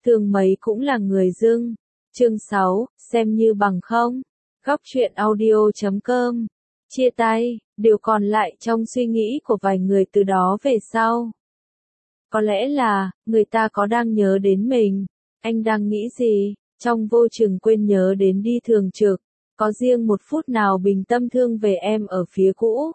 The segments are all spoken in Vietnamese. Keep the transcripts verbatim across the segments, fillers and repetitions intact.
thương mấy cũng là người dưng. Chương sáu, xem như bằng không. Góc truyện audio chấm com. Chia tay, điều còn lại trong suy nghĩ của vài người từ đó về sau. Có lẽ là, người ta có đang nhớ đến mình. Anh đang nghĩ gì? Trong vô chừng quên nhớ đến đi thường trực. Có riêng một phút nào bình tâm thương về em ở phía cũ.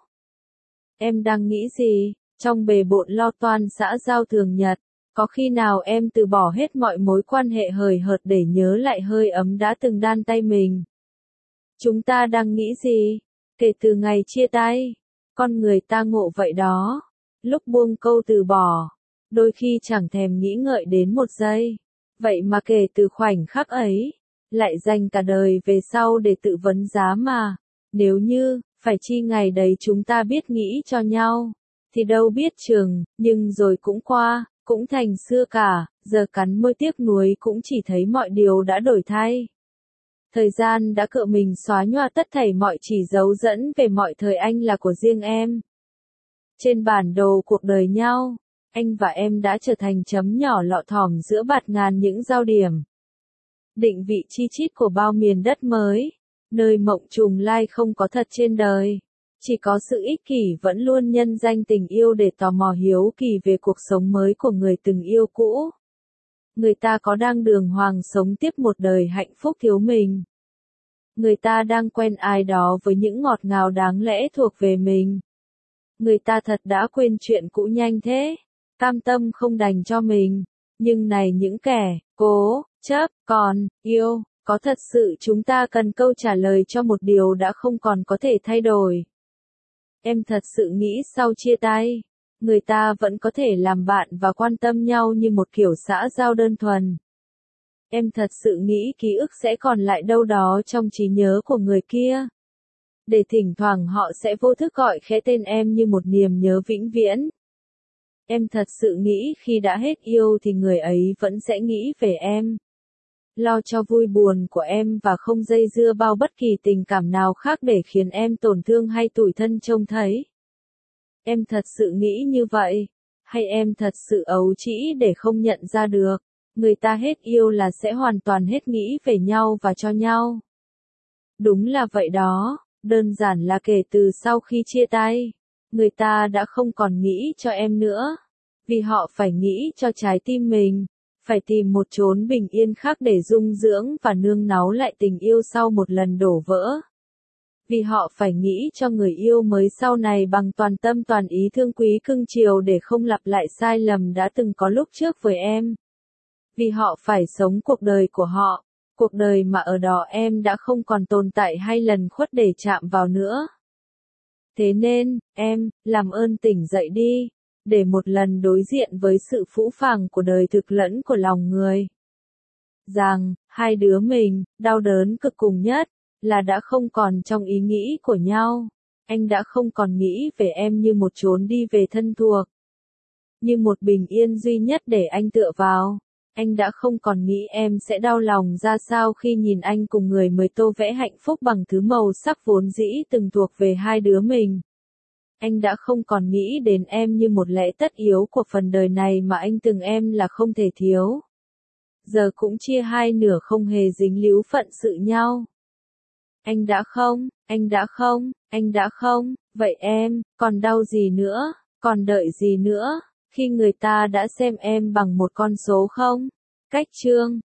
Em đang nghĩ gì? Trong bề bộn lo toan xã giao thường nhật. Có khi nào em từ bỏ hết mọi mối quan hệ hời hợt để nhớ lại hơi ấm đã từng đan tay mình? Chúng ta đang nghĩ gì? Kể từ ngày chia tay, con người ta ngộ vậy đó. Lúc buông câu từ bỏ, đôi khi chẳng thèm nghĩ ngợi đến một giây. Vậy mà kể từ khoảnh khắc ấy, lại dành cả đời về sau để tự vấn giá mà. Nếu như, phải chi ngày đấy chúng ta biết nghĩ cho nhau, thì đâu biết chừng, nhưng rồi cũng qua, cũng thành xưa cả, giờ cắn môi tiếc nuối cũng chỉ thấy mọi điều đã đổi thay. Thời gian đã cựa mình xóa nhòa tất thảy mọi chỉ dấu dẫn về mọi thời anh là của riêng em. Trên bản đồ cuộc đời nhau, anh và em đã trở thành chấm nhỏ lọ thỏm giữa bạt ngàn những giao điểm. Định vị chi chít của bao miền đất mới, nơi mộng trùng lai không có thật trên đời. Chỉ có sự ích kỷ vẫn luôn nhân danh tình yêu để tò mò hiếu kỳ về cuộc sống mới của người từng yêu cũ. Người ta có đang đường hoàng sống tiếp một đời hạnh phúc thiếu mình. Người ta đang quen ai đó với những ngọt ngào đáng lẽ thuộc về mình. Người ta thật đã quên chuyện cũ nhanh thế, cam tâm không đành cho mình. Nhưng này những kẻ, cố, chấp, còn, yêu, có thật sự chúng ta cần câu trả lời cho một điều đã không còn có thể thay đổi. Em thật sự nghĩ sau chia tay, người ta vẫn có thể làm bạn và quan tâm nhau như một kiểu xã giao đơn thuần. Em thật sự nghĩ ký ức sẽ còn lại đâu đó trong trí nhớ của người kia. Để thỉnh thoảng họ sẽ vô thức gọi khẽ tên em như một niềm nhớ vĩnh viễn. Em thật sự nghĩ khi đã hết yêu thì người ấy vẫn sẽ nghĩ về em. Lo cho vui buồn của em và không dây dưa bao bất kỳ tình cảm nào khác để khiến em tổn thương hay tủi thân trông thấy. Em thật sự nghĩ như vậy, hay em thật sự ấu trĩ để không nhận ra được, người ta hết yêu là sẽ hoàn toàn hết nghĩ về nhau và cho nhau. Đúng là vậy đó, đơn giản là kể từ sau khi chia tay, người ta đã không còn nghĩ cho em nữa, vì họ phải nghĩ cho trái tim mình. Phải tìm một chốn bình yên khác để dung dưỡng và nương náu lại tình yêu sau một lần đổ vỡ. Vì họ phải nghĩ cho người yêu mới sau này bằng toàn tâm toàn ý thương quý cưng chiều để không lặp lại sai lầm đã từng có lúc trước với em. Vì họ phải sống cuộc đời của họ, cuộc đời mà ở đó em đã không còn tồn tại hay lần khuất để chạm vào nữa. Thế nên, em, làm ơn tỉnh dậy đi. Để một lần đối diện với sự phũ phàng của đời thực lẫn của lòng người. Rằng, hai đứa mình, đau đớn cực cùng nhất, là đã không còn trong ý nghĩ của nhau. Anh đã không còn nghĩ về em như một chốn đi về thân thuộc. Như một bình yên duy nhất để anh tựa vào. Anh đã không còn nghĩ em sẽ đau lòng ra sao khi nhìn anh cùng người mới tô vẽ hạnh phúc bằng thứ màu sắc vốn dĩ từng thuộc về hai đứa mình. Anh đã không còn nghĩ đến em như một lẽ tất yếu của phần đời này mà anh từng em là không thể thiếu. Giờ cũng chia hai nửa không hề dính líu phận sự nhau. Anh đã không, anh đã không, anh đã không, vậy em, còn đau gì nữa, còn đợi gì nữa, khi người ta đã xem em bằng một con số không? Cách chương